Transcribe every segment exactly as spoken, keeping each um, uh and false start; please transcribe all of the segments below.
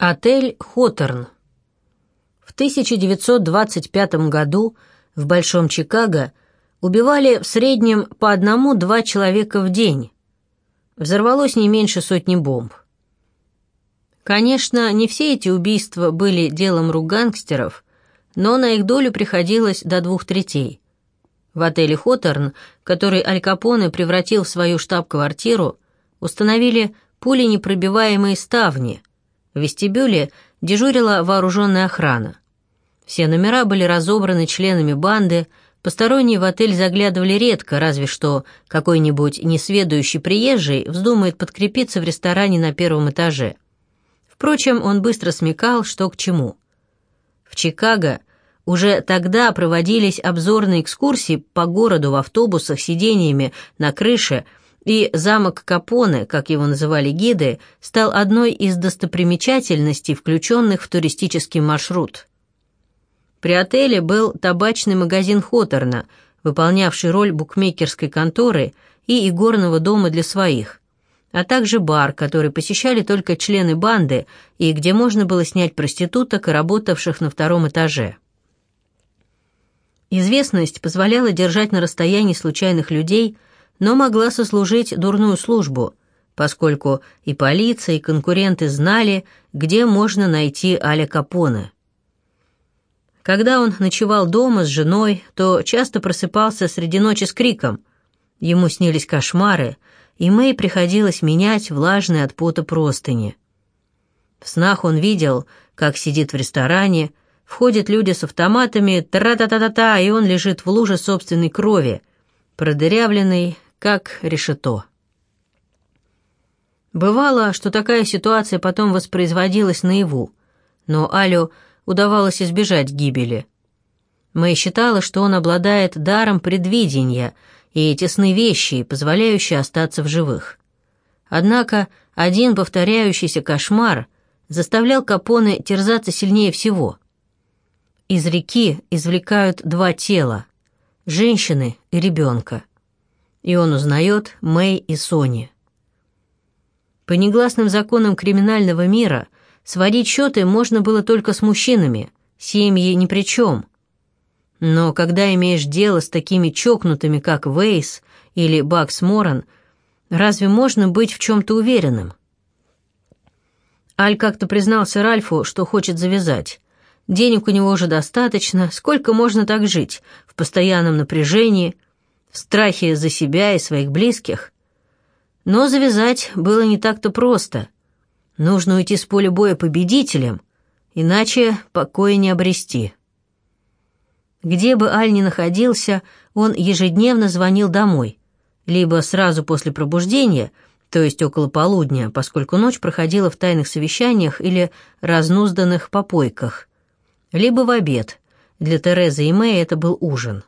Отель «Хоторн». В тысяча девятьсот двадцать пятом году в Большом Чикаго убивали в среднем по одному-два человека в день. Взорвалось не меньше сотни бомб. Конечно, не все эти убийства были делом рук гангстеров, но на их долю приходилось до двух третей. В отеле «Хоторн», который Аль Капоне превратил в свою штаб-квартиру, установили пуленепробиваемые ставни. В вестибюле дежурила вооруженная охрана. Все номера были разобраны членами банды, посторонние в отель заглядывали редко, разве что какой-нибудь несведущий приезжий вздумает подкрепиться в ресторане на первом этаже. Впрочем, он быстро смекал, что к чему. В Чикаго уже тогда проводились обзорные экскурсии по городу в автобусах с сидениями на крыше, и замок Капоне, как его называли гиды, стал одной из достопримечательностей, включенных в туристический маршрут. При отеле был табачный магазин Хоторна, выполнявший роль букмекерской конторы и игорного дома для своих, а также бар, который посещали только члены банды и где можно было снять проституток, работавших на втором этаже. Известность позволяла держать на расстоянии случайных людей, но могла сослужить дурную службу, поскольку и полиция, и конкуренты знали, где можно найти Аля Капоне. Когда он ночевал дома с женой, то часто просыпался среди ночи с криком. Ему снились кошмары, и Мэй приходилось менять влажные от пота простыни. В снах он видел, как сидит в ресторане, входят люди с автоматами, тра-та-та-та-та, и он лежит в луже собственной крови, продырявленный, как решето. Бывало, что такая ситуация потом воспроизводилась наяву, но Алю удавалось избежать гибели. Мэй считала, что он обладает даром предвидения, и эти сны вещи, позволяющие остаться в живых. Однако один повторяющийся кошмар заставлял Капоне терзаться сильнее всего. Из реки извлекают два тела — женщины и ребенка. И он узнает Мэй и Сони. По негласным законам криминального мира сводить счеты можно было только с мужчинами, семьи ни при чем. Но когда имеешь дело с такими чокнутыми, как Вейс или Бакс Моран, разве можно быть в чем-то уверенным? Аль как-то признался Ральфу, что хочет завязать. Денег у него уже достаточно, сколько можно так жить, в постоянном напряжении, в страхе за себя и своих близких. Но завязать было не так-то просто. Нужно уйти с поля боя победителем, иначе покоя не обрести. Где бы Аль ни находился, он ежедневно звонил домой, либо сразу после пробуждения, то есть около полудня, поскольку ночь проходила в тайных совещаниях или разнузданных попойках, либо в обед. Для Терезы и Мэй это был ужин.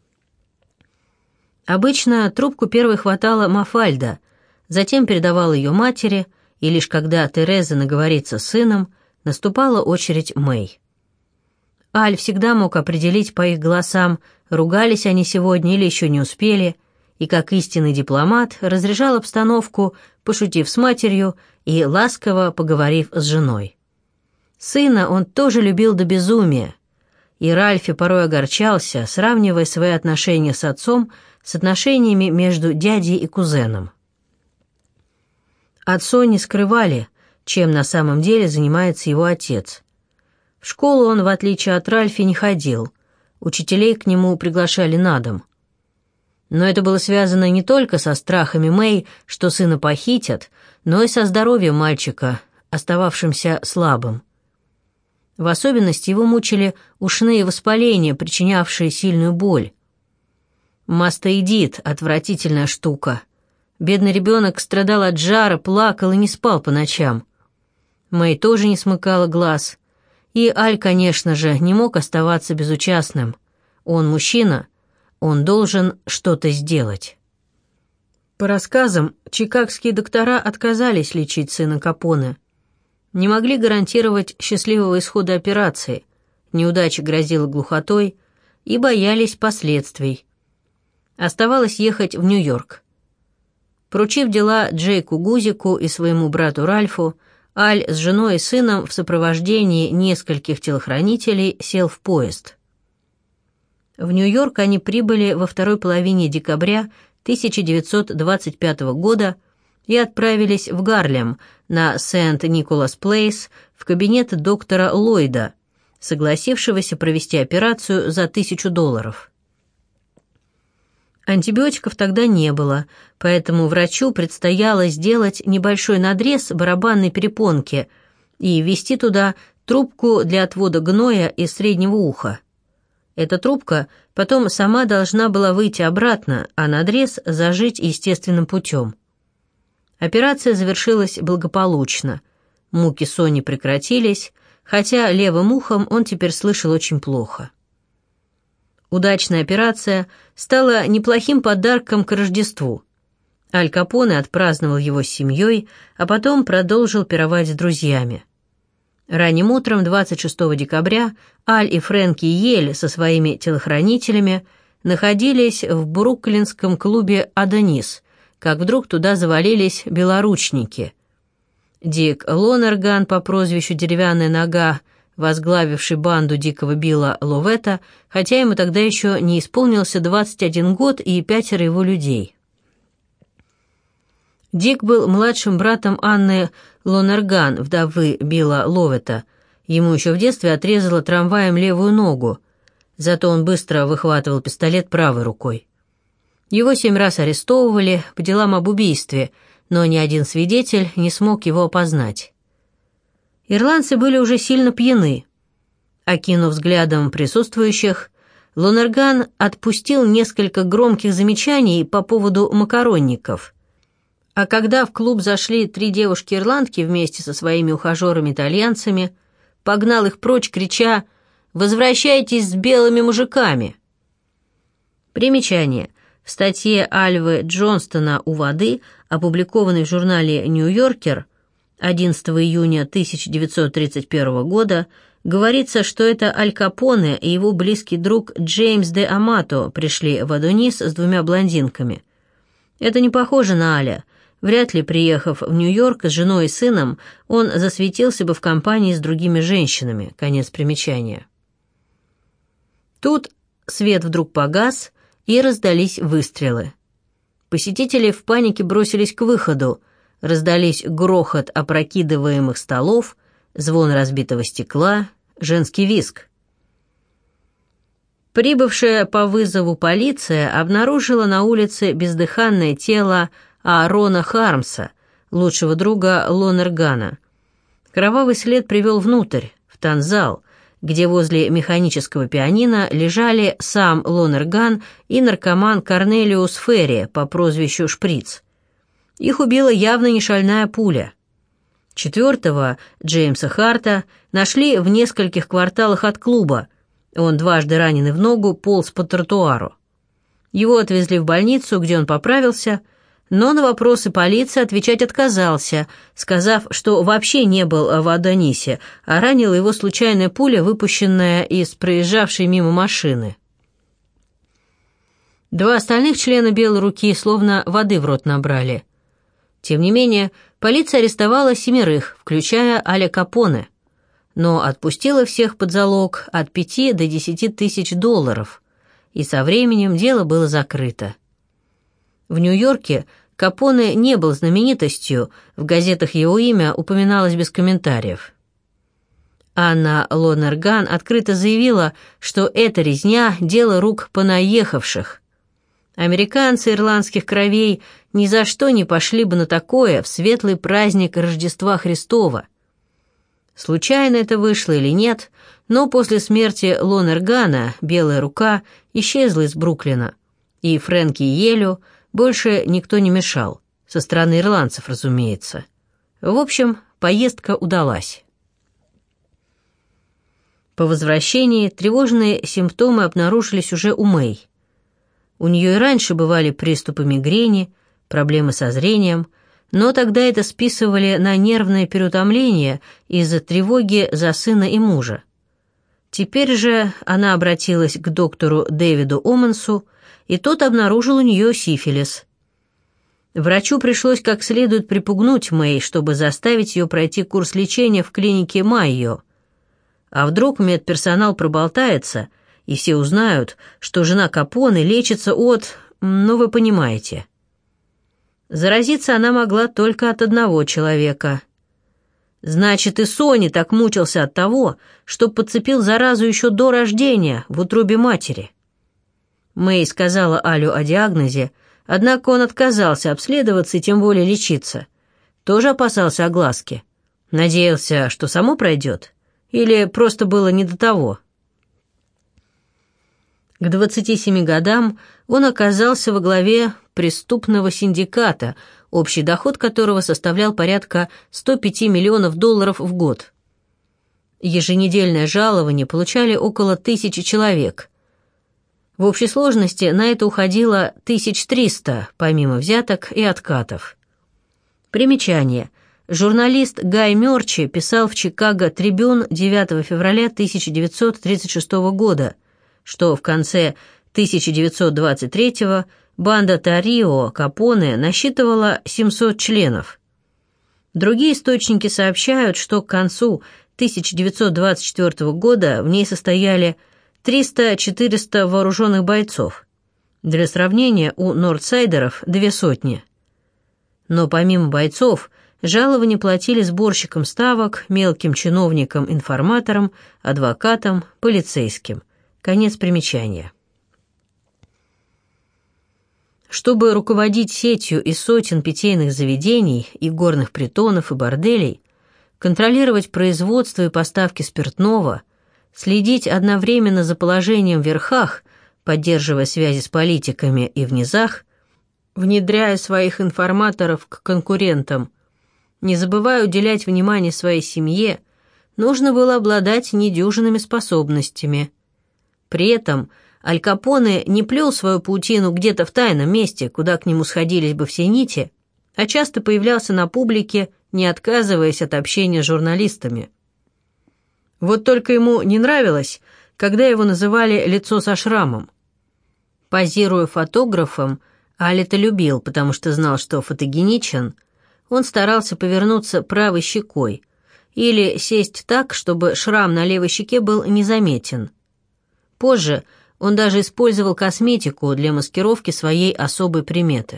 Обычно трубку первой хватала Мафальда, затем передавала ее матери, и лишь когда Тереза наговорится с сыном, наступала очередь Мэй. Аль всегда мог определить по их голосам, ругались они сегодня или еще не успели, и как истинный дипломат разряжал обстановку, пошутив с матерью и ласково поговорив с женой. Сына он тоже любил до безумия, и Ральфи порой огорчался, сравнивая свои отношения с отцом с отношениями между дядей и кузеном. От Сони скрывали, чем на самом деле занимается его отец. В школу он, в отличие от Ральфи, не ходил, учителей к нему приглашали на дом. Но это было связано не только со страхами Мэй, что сына похитят, но и со здоровьем мальчика, остававшимся слабым. В особенности его мучили ушные воспаления, причинявшие сильную боль. Мастоидит — отвратительная штука. Бедный ребенок страдал от жара, плакал и не спал по ночам. Мэй тоже не смыкала глаз. И Аль, конечно же, не мог оставаться безучастным. Он мужчина, он должен что-то сделать. По рассказам, чикагские доктора отказались лечить сына Капоне. Не могли гарантировать счастливого исхода операции, неудача грозила глухотой и боялись последствий. Оставалось ехать в Нью-Йорк. Поручив дела Джейку Гузику и своему брату Ральфу, Аль с женой и сыном в сопровождении нескольких телохранителей сел в поезд. В Нью-Йорк они прибыли во второй половине декабря тысяча девятьсот двадцать пятого года и отправились в Гарлем на Сент-Николас-Плейс в кабинет доктора Ллойда, согласившегося провести операцию за тысячу долларов. Антибиотиков тогда не было, поэтому врачу предстояло сделать небольшой надрез барабанной перепонки и ввести туда трубку для отвода гноя из среднего уха. Эта трубка потом сама должна была выйти обратно, а надрез зажить естественным путем. Операция завершилась благополучно. Муки Сони прекратились, хотя левым ухом он теперь слышал очень плохо. Удачная операция стала неплохим подарком к Рождеству. Аль Капоне отпраздновал его с семьей, а потом продолжил пировать с друзьями. Ранним утром двадцать шестого декабря Аль и Фрэнки Йель со своими телохранителями находились в бруклинском клубе «Адонис», как вдруг туда завалились белоручники. Дик Лонерган по прозвищу «Деревянная нога», возглавивший банду Дикого Билла Ловета, хотя ему тогда еще не исполнился двадцать один год и пятеро его людей. Дик был младшим братом Анны Лонерган, вдовы Билла Ловета. Ему еще в детстве отрезало трамваем левую ногу, зато он быстро выхватывал пистолет правой рукой. Его семь раз арестовывали по делам об убийстве, но ни один свидетель не смог его опознать. Ирландцы были уже сильно пьяны. Окинув взглядом присутствующих, Лонерган отпустил несколько громких замечаний по поводу макаронников. А когда в клуб зашли три девушки-ирландки вместе со своими ухажерами-итальянцами, погнал их прочь, крича «Возвращайтесь с белыми мужиками!». Примечание. В статье Альвы Джонстона «У воды», опубликованной в журнале «Нью-Йоркер» одиннадцатого июня тысяча девятьсот тридцать первого года, говорится, что это Аль Капоне и его близкий друг Джеймс де Амато пришли в Адонис с двумя блондинками. Это не похоже на Аля. Вряд ли, приехав в Нью-Йорк с женой и сыном, он засветился бы в компании с другими женщинами. Конец примечания. Тут свет вдруг погас, и раздались выстрелы. Посетители в панике бросились к выходу, раздались грохот опрокидываемых столов, звон разбитого стекла, женский визг. Прибывшая по вызову полиция обнаружила на улице бездыханное тело Аарона Хармса, лучшего друга Лонергана. Кровавый след привел внутрь, в танцзал, где возле механического пианино лежали сам Лонерган и наркоман Корнелиус Ферри по прозвищу Шприц. Их убила явно не шальная пуля. Четвертого, Джеймса Харта, нашли в нескольких кварталах от клуба. Он, дважды раненый в ногу, полз по тротуару. Его отвезли в больницу, где он поправился, но на вопросы полиции отвечать отказался, сказав, что вообще не был в Адонисе, а ранила его случайная пуля, выпущенная из проезжавшей мимо машины. Два остальных члена «Белой руки» словно воды в рот набрали. Тем не менее, полиция арестовала семерых, включая Аля Капоне, но отпустила всех под залог от пяти до десяти тысяч долларов, и со временем дело было закрыто. В Нью-Йорке Капоне не был знаменитостью, в газетах его имя упоминалось без комментариев. Анна Лонерган открыто заявила, что эта резня – дело рук понаехавших. Американцы ирландских кровей ни за что не пошли бы на такое в светлый праздник Рождества Христова. Случайно это вышло или нет, но после смерти Лонергана «Белая рука» исчезла из Бруклина, и Фрэнки Йелю больше никто не мешал, со стороны ирландцев, разумеется. В общем, поездка удалась. По возвращении тревожные симптомы обнаружились уже у Мэй. У нее и раньше бывали приступы мигрени, проблемы со зрением, но тогда это списывали на нервное переутомление из-за тревоги за сына и мужа. Теперь же она обратилась к доктору Дэвиду Омансу, и тот обнаружил у нее сифилис. Врачу пришлось как следует припугнуть Мэй, чтобы заставить ее пройти курс лечения в клинике Майо. А вдруг медперсонал проболтается, и все узнают, что жена Капоне лечится от... ну, вы понимаете. Заразиться она могла только от одного человека. Значит, и Сони так мучился от того, что подцепил заразу еще до рождения в утробе матери. Мэй сказала Алю о диагнозе, однако он отказался обследоваться и тем более лечиться. Тоже опасался огласки. Надеялся, что само пройдет. Или просто было не до того. К двадцати семи годам он оказался во главе преступного синдиката, общий доход которого составлял порядка ста пяти миллионов долларов в год. Еженедельное жалование получали около тысячи человек. В общей сложности на это уходило тысяча триста, помимо взяток и откатов. Примечание. Журналист Гай Мерчи писал в «Чикаго Трибюн» девятого февраля тысяча девятьсот тридцать шестого года, что в конце тысяча девятьсот двадцать третьего банда Тарио Капоне насчитывала семьсот членов. Другие источники сообщают, что к концу тысяча девятьсот двадцать четвёртого года в ней состояли триста-четыреста вооруженных бойцов. Для сравнения, у нордсайдеров две сотни. Но помимо бойцов, жалования платили сборщикам ставок, мелким чиновникам-информаторам, адвокатам, полицейским. Конец примечания. Чтобы руководить сетью из сотен питейных заведений и горных притонов и борделей, контролировать производство и поставки спиртного, следить одновременно за положением в верхах, поддерживая связи с политиками и в низах, внедряя своих информаторов к конкурентам, не забывая уделять внимание своей семье, нужно было обладать недюжинными способностями. При этом Аль Капоне не плел свою паутину где-то в тайном месте, куда к нему сходились бы все нити, а часто появлялся на публике, не отказываясь от общения с журналистами. Вот только ему не нравилось, когда его называли «лицо со шрамом». Позируя фотографом, Аль это любил, потому что знал, что фотогеничен, он старался повернуться правой щекой или сесть так, чтобы шрам на левой щеке был незаметен. Позже он даже использовал косметику для маскировки своей особой приметы.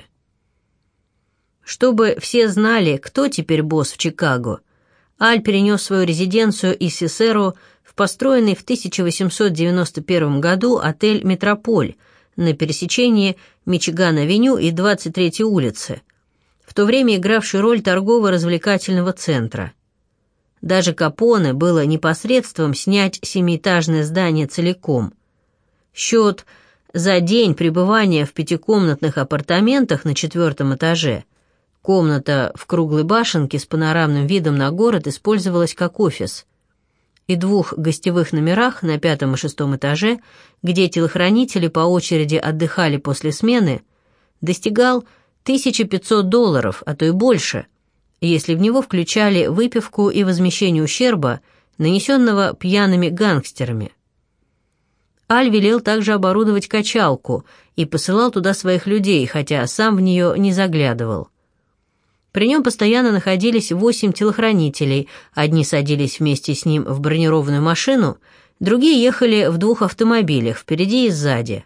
Чтобы все знали, кто теперь босс в Чикаго, Аль перенес свою резиденцию из Сисеро в построенный в тысяча восемьсот девяносто первом году отель «Метрополь» на пересечении Мичиган-авеню и двадцать третьей улицы, в то время игравший роль торгово-развлекательного центра. Даже Капоне было непосредством снять семиэтажное здание целиком. Счет за день пребывания в пятикомнатных апартаментах на четвертом этаже, комната в круглой башенке с панорамным видом на город использовалась как офис, и двух гостевых номерах на пятом и шестом этаже, где телохранители по очереди отдыхали после смены, достигал тысяча пятьсот долларов, а то и больше, если в него включали выпивку и возмещение ущерба, нанесенного пьяными гангстерами. Аль велел также оборудовать качалку и посылал туда своих людей, хотя сам в нее не заглядывал. При нем постоянно находились восемь телохранителей, одни садились вместе с ним в бронированную машину, другие ехали в двух автомобилях, впереди и сзади.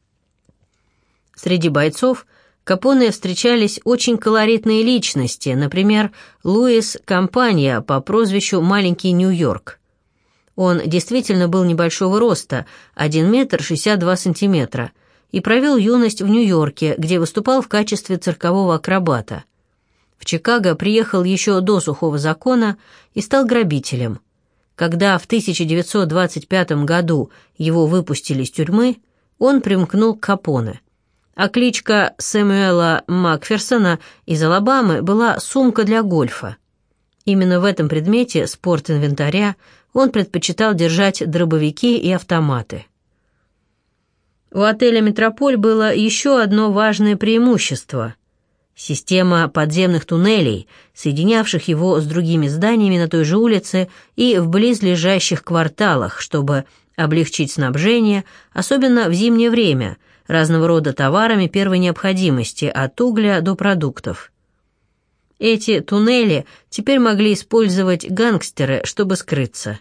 Среди бойцов Капоне встречались очень колоритные личности, например, Луис Кампанья по прозвищу «Маленький Нью-Йорк». Он действительно был небольшого роста, один метр шестьдесят два сантиметра, и провел юность в Нью-Йорке, где выступал в качестве циркового акробата. В Чикаго приехал еще до сухого закона и стал грабителем. Когда в тысяча девятьсот двадцать пятом году его выпустили из тюрьмы, он примкнул к Капоне. А кличка Сэмюэла Макферсона из Алабамы была «сумка для гольфа». Именно в этом предмете спортинвентаря он предпочитал держать дробовики и автоматы. У отеля «Метрополь» было еще одно важное преимущество – система подземных туннелей, соединявших его с другими зданиями на той же улице и в близлежащих кварталах, чтобы облегчить снабжение, особенно в зимнее время, разного рода товарами первой необходимости, от угля до продуктов. Эти туннели теперь могли использовать гангстеры, чтобы скрыться.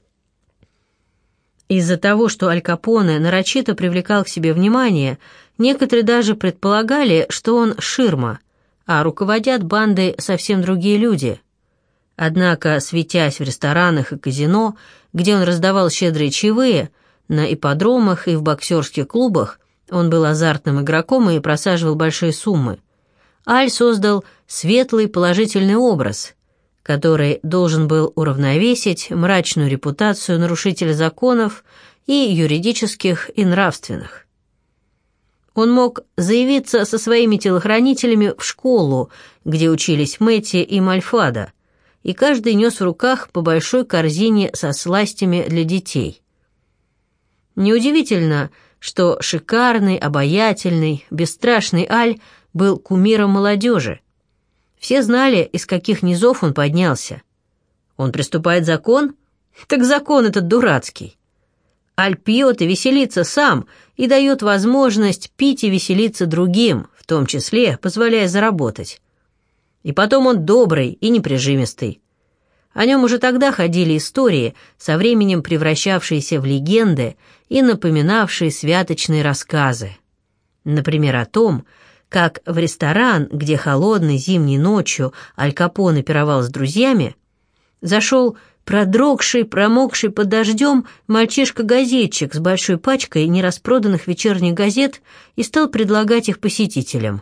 Из-за того, что Аль Капоне нарочито привлекал к себе внимание, некоторые даже предполагали, что он ширма, а руководят бандой совсем другие люди. Однако, светясь в ресторанах и казино, где он раздавал щедрые чаевые, на ипподромах и в боксерских клубах, он был азартным игроком и просаживал большие суммы, Аль создал светлый положительный образ, который должен был уравновесить мрачную репутацию нарушителя законов и юридических, и нравственных. Он мог заявиться со своими телохранителями в школу, где учились Мэтти и Мальфада, и каждый нес в руках по большой корзине со сластями для детей. Неудивительно, что шикарный, обаятельный, бесстрашный Аль был кумиром молодежи. Все знали, из каких низов он поднялся. Он приступает закон? Так закон этот дурацкий. Аль пьет и веселится сам, и дает возможность пить и веселиться другим, в том числе позволяя заработать. И потом он добрый и неприжимистый. О нем уже тогда ходили истории, со временем превращавшиеся в легенды и напоминавшие святочные рассказы. Например, о том, как в ресторан, где холодной зимней ночью Аль Капоне пировал с друзьями, зашел продрогший, промокший под дождем мальчишка-газетчик с большой пачкой нераспроданных вечерних газет и стал предлагать их посетителям.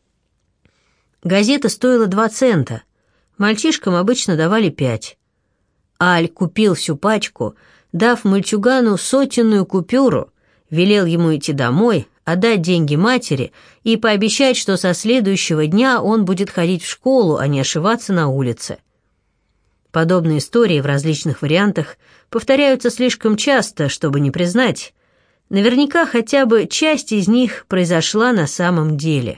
Газета стоила два цента, мальчишкам обычно давали пять. Аль купил всю пачку, дав мальчугану сотенную купюру, велел ему идти домой, отдать деньги матери и пообещать, что со следующего дня он будет ходить в школу, а не ошиваться на улице. Подобные истории в различных вариантах повторяются слишком часто, чтобы не признать. Наверняка хотя бы часть из них произошла на самом деле.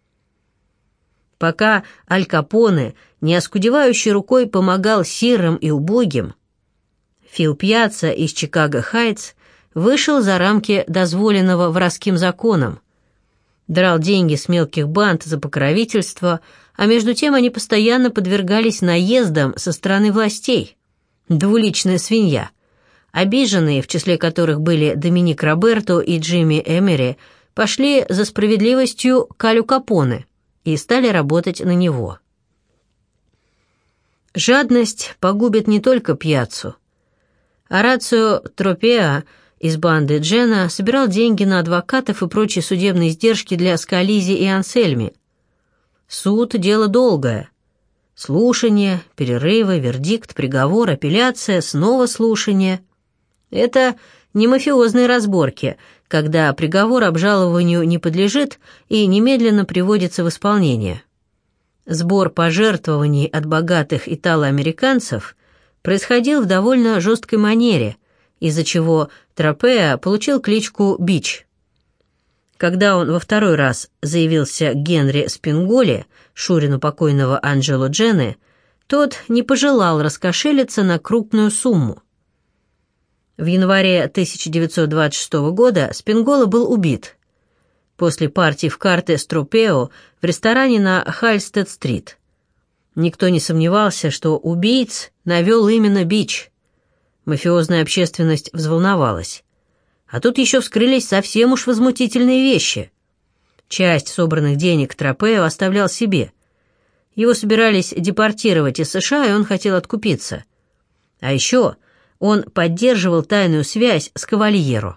Пока Аль Капоне, не оскудевающей рукой, помогал сирым и убогим, Фил Пьяцца из Чикаго Хайтс вышел за рамки дозволенного воровским законом, драл деньги с мелких банд за покровительство, а между тем они постоянно подвергались наездам со стороны властей. Двуличная свинья. Обиженные, в числе которых были Доминик Роберто и Джимми Эмери, пошли за справедливостью к Алю Капоне и стали работать на него. Жадность погубит не только Пьяццу. Орацио Тропеа из банды Джена собирал деньги на адвокатов и прочие судебные издержки для Скализи и Ансельми. Суд – дело долгое. Слушание, перерывы, вердикт, приговор, апелляция, снова слушание. Это не мафиозные разборки, когда приговор обжалованию не подлежит и немедленно приводится в исполнение. Сбор пожертвований от богатых итало-американцев происходил в довольно жесткой манере, из-за чего Тропеа получил кличку «Бич». Когда он во второй раз заявился к Генри Спинголи, шурину покойного Анджело Джены, тот не пожелал раскошелиться на крупную сумму. В январе тысяча девятьсот двадцать шестого года Спингола был убит после партии в карты с Тропео в ресторане на Хальстед-стрит. Никто не сомневался, что убийц навел именно Бич. Мафиозная общественность взволновалась. А тут еще вскрылись совсем уж возмутительные вещи. Часть собранных денег Тропео оставлял себе. Его собирались депортировать из США, и он хотел откупиться. А еще он поддерживал тайную связь с Кавальеро.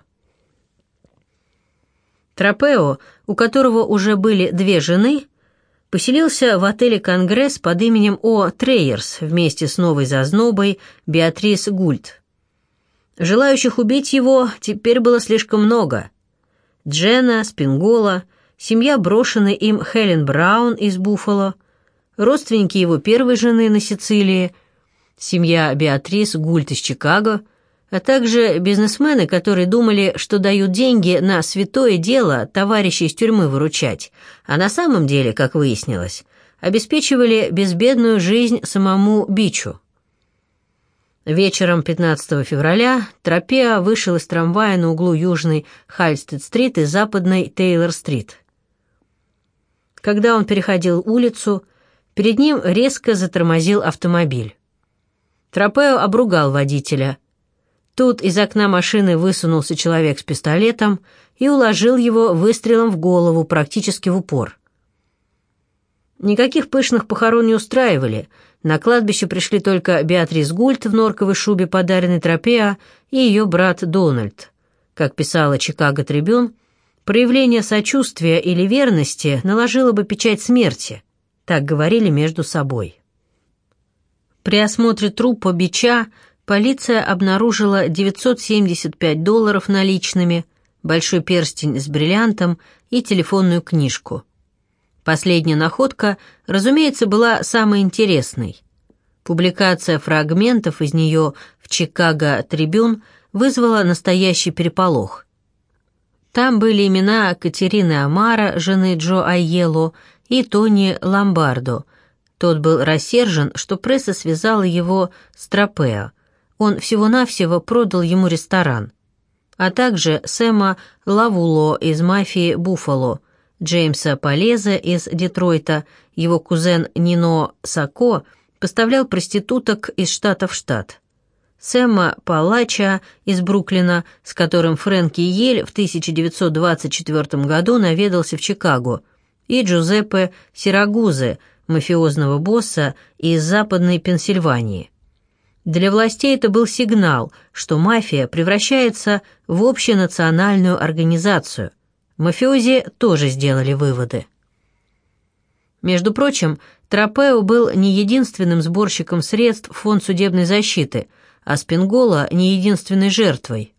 Тропео, у которого уже были две жены, поселился в отеле «Конгресс» под именем О. Трейерс вместе с новой зазнобой Беатрис Гульт. Желающих убить его теперь было слишком много. Джена, Спингола, семья брошенной им Хелен Браун из Буффало, родственники его первой жены на Сицилии, семья Беатрис Гульт из Чикаго, а также бизнесмены, которые думали, что дают деньги на святое дело товарищей из тюрьмы выручать, а на самом деле, как выяснилось, обеспечивали безбедную жизнь самому Бичу. Вечером пятнадцатого февраля Тропеа вышел из трамвая на углу Южной Хальстед-стрит и Западной Тейлор-стрит. Когда он переходил улицу, перед ним резко затормозил автомобиль. Тропео обругал водителя. Тут из окна машины высунулся человек с пистолетом и уложил его выстрелом в голову практически в упор. Никаких пышных похорон не устраивали. На кладбище пришли только Беатрис Гульт в норковой шубе, подаренной Тропеа, и ее брат Дональд. Как писала «Чикаго Трибюн», проявление сочувствия или верности наложило бы печать смерти. Так говорили между собой. При осмотре трупа Бича полиция обнаружила девятьсот семьдесят пять долларов наличными, большой перстень с бриллиантом и телефонную книжку. Последняя находка, разумеется, была самой интересной. Публикация фрагментов из нее в «Чикаго Трибюн» вызвала настоящий переполох. Там были имена Катерины Амара, жены Джо Айелло, и Тони Ломбардо. Тот был рассержен, что пресса связала его с Тропео. Он всего-навсего продал ему ресторан. А также Сэма Лавуло из «Мафии Буффало», Джеймса Полеза из Детройта, его кузен Нино Сако поставлял проституток из штата в штат. Сэма Палача из Бруклина, с которым Фрэнки Йель в тысяча девятьсот двадцать четвёртом году наведался в Чикаго, и Джузеппе Сирагузе, мафиозного босса из Западной Пенсильвании. Для властей это был сигнал, что мафия превращается в общенациональную организацию. Мафиози тоже сделали выводы. Между прочим, Тропео был не единственным сборщиком средств в фонд судебной защиты, а Спингола не единственной жертвой.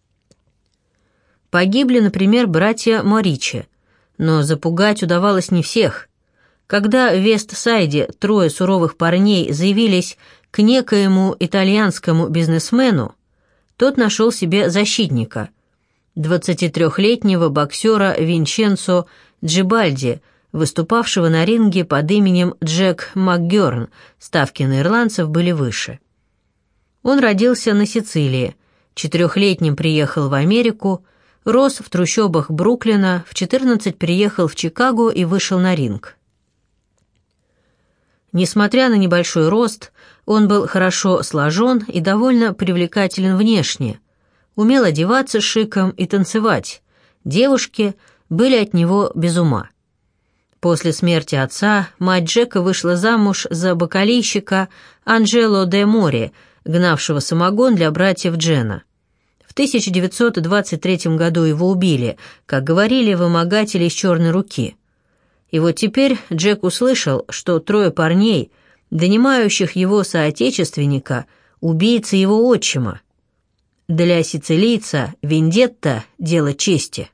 Погибли, например, братья Моричи, но запугать удавалось не всех. Когда в Вест-Сайде трое суровых парней заявились к некоему итальянскому бизнесмену, тот нашел себе защитника – двадцатитрёхлетнего боксера Винченцо Джибальди, выступавшего на ринге под именем Джек МакГёрн, ставки на ирландцев были выше. Он родился на Сицилии, четырехлетним приехал в Америку, рос в трущобах Бруклина, в четырнадцать приехал в Чикаго и вышел на ринг. Несмотря на небольшой рост, он был хорошо сложен и довольно привлекателен внешне, умел одеваться шиком и танцевать. Девушки были от него без ума. После смерти отца мать Джека вышла замуж за бакалейщика Анджело де Мори, гнавшего самогон для братьев Джена. В тысяча девятьсот двадцать третьем году его убили, как говорили вымогатели из «Черной руки». И вот теперь Джек услышал, что трое парней, донимающих его соотечественника, убийцы его отчима. Для сицилийца вендетта – дело чести.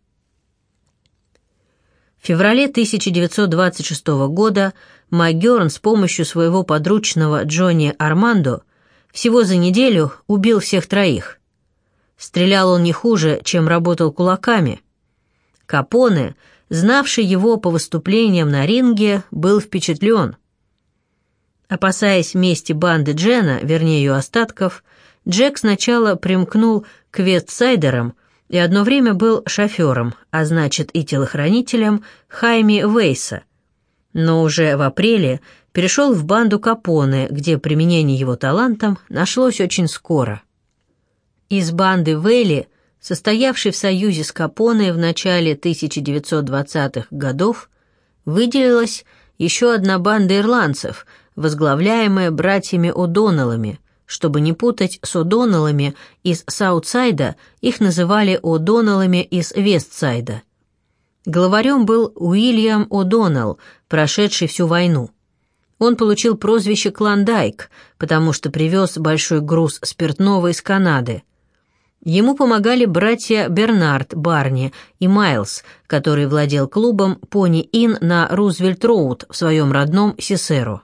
В феврале тысяча девятьсот двадцать шестого года МакГёрн с помощью своего подручного Джонни Армандо всего за неделю убил всех троих. Стрелял он не хуже, чем работал кулаками. Капоне, знавший его по выступлениям на ринге, был впечатлен. Опасаясь мести банды Джена, вернее ее остатков, Джек сначала примкнул к вестсайдерам и одно время был шофером, а значит и телохранителем Хайми Вейса. Но уже в апреле перешел в банду Капоне, где применение его талантам нашлось очень скоро. Из банды Вейли, состоявшей в союзе с Капоне в начале тысяча девятьсот двадцатых годов, выделилась еще одна банда ирландцев, возглавляемая братьями О'Доннеллами. Чтобы не путать с О'Доннеллами из Саутсайда, их называли О'Доннеллами из Вестсайда. Главарем был Уильям О'Доннелл, прошедший всю войну. Он получил прозвище Клондайк, потому что привез большой груз спиртного из Канады. Ему помогали братья Бернард Барни и Майлз, который владел клубом «Пони Инн» на Рузвельт-Роуд в своем родном Сисеро.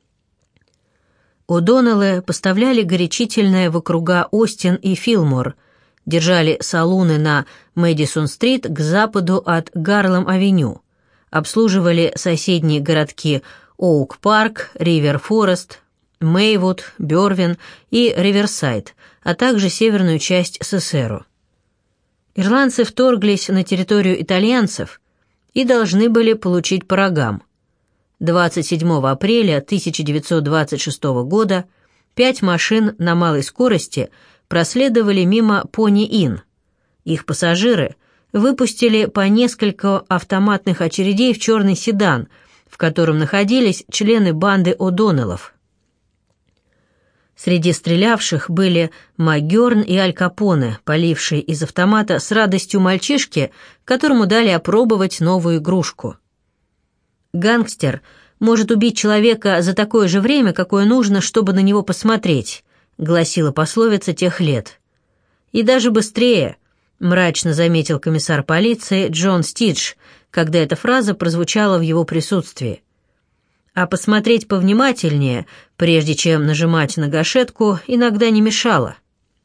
О'Доннеллы поставляли горячительное в округа Остин и Филмор, держали салуны на Мэдисон-стрит к западу от Гарлем-авеню, обслуживали соседние городки Оук-парк, Ривер-Форест, Мейвуд, Бёрвин и Риверсайд, а также северную часть Сесеро. Ирландцы вторглись на территорию итальянцев и должны были получить по рогам. двадцать седьмого апреля тысяча девятьсот двадцать шестого года пять машин на малой скорости проследовали мимо Пони-Инн. Их пассажиры выпустили по несколько автоматных очередей в черный седан, в котором находились члены банды О'Доннеллов. Среди стрелявших были МакГёрн и Аль Капоне, полившие из автомата с радостью мальчишки, которому дали опробовать новую игрушку. «Гангстер может убить человека за такое же время, какое нужно, чтобы на него посмотреть», гласила пословица тех лет. «И даже быстрее», мрачно заметил комиссар полиции Джон Стидж, когда эта фраза прозвучала в его присутствии. А посмотреть повнимательнее, прежде чем нажимать на гашетку, иногда не мешало.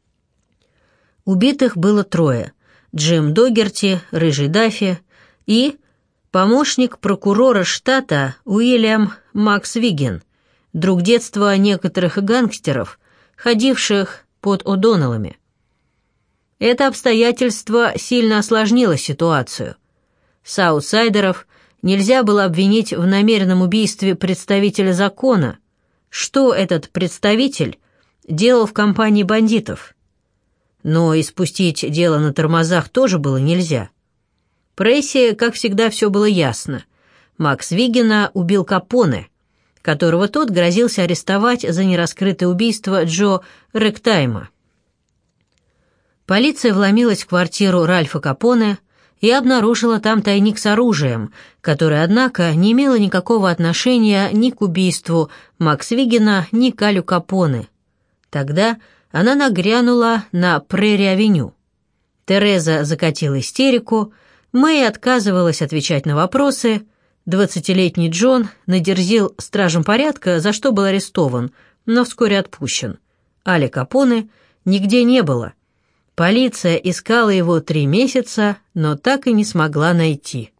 Убитых было трое: Джим Догерти, Рыжий Даффи и помощник прокурора штата Уильям Максвиген, друг детства некоторых гангстеров, ходивших под О'Доннеллами. Это обстоятельство сильно осложнило ситуацию. Саутсайдеров нельзя было обвинить в намеренном убийстве представителя закона. Что этот представитель делал в компании бандитов? Но и спустить дело на тормозах тоже было нельзя. Прессе, как всегда, все было ясно. Максвигена убил Капоне, которого тот грозился арестовать за нераскрытое убийство Джо Рэгтайма. Полиция вломилась в квартиру Ральфа Капоне и обнаружила там тайник с оружием, которое, однако, не имело никакого отношения ни к убийству Максвигена, ни к Алю Капоне. Тогда она нагрянула на Прерри-авеню. Тереза закатила истерику, Мэй отказывалась отвечать на вопросы, двадцатилетний Джон надерзил стражам порядка, за что был арестован, но вскоре отпущен. Али Капоне нигде не было. Полиция искала его три месяца, но так и не смогла найти.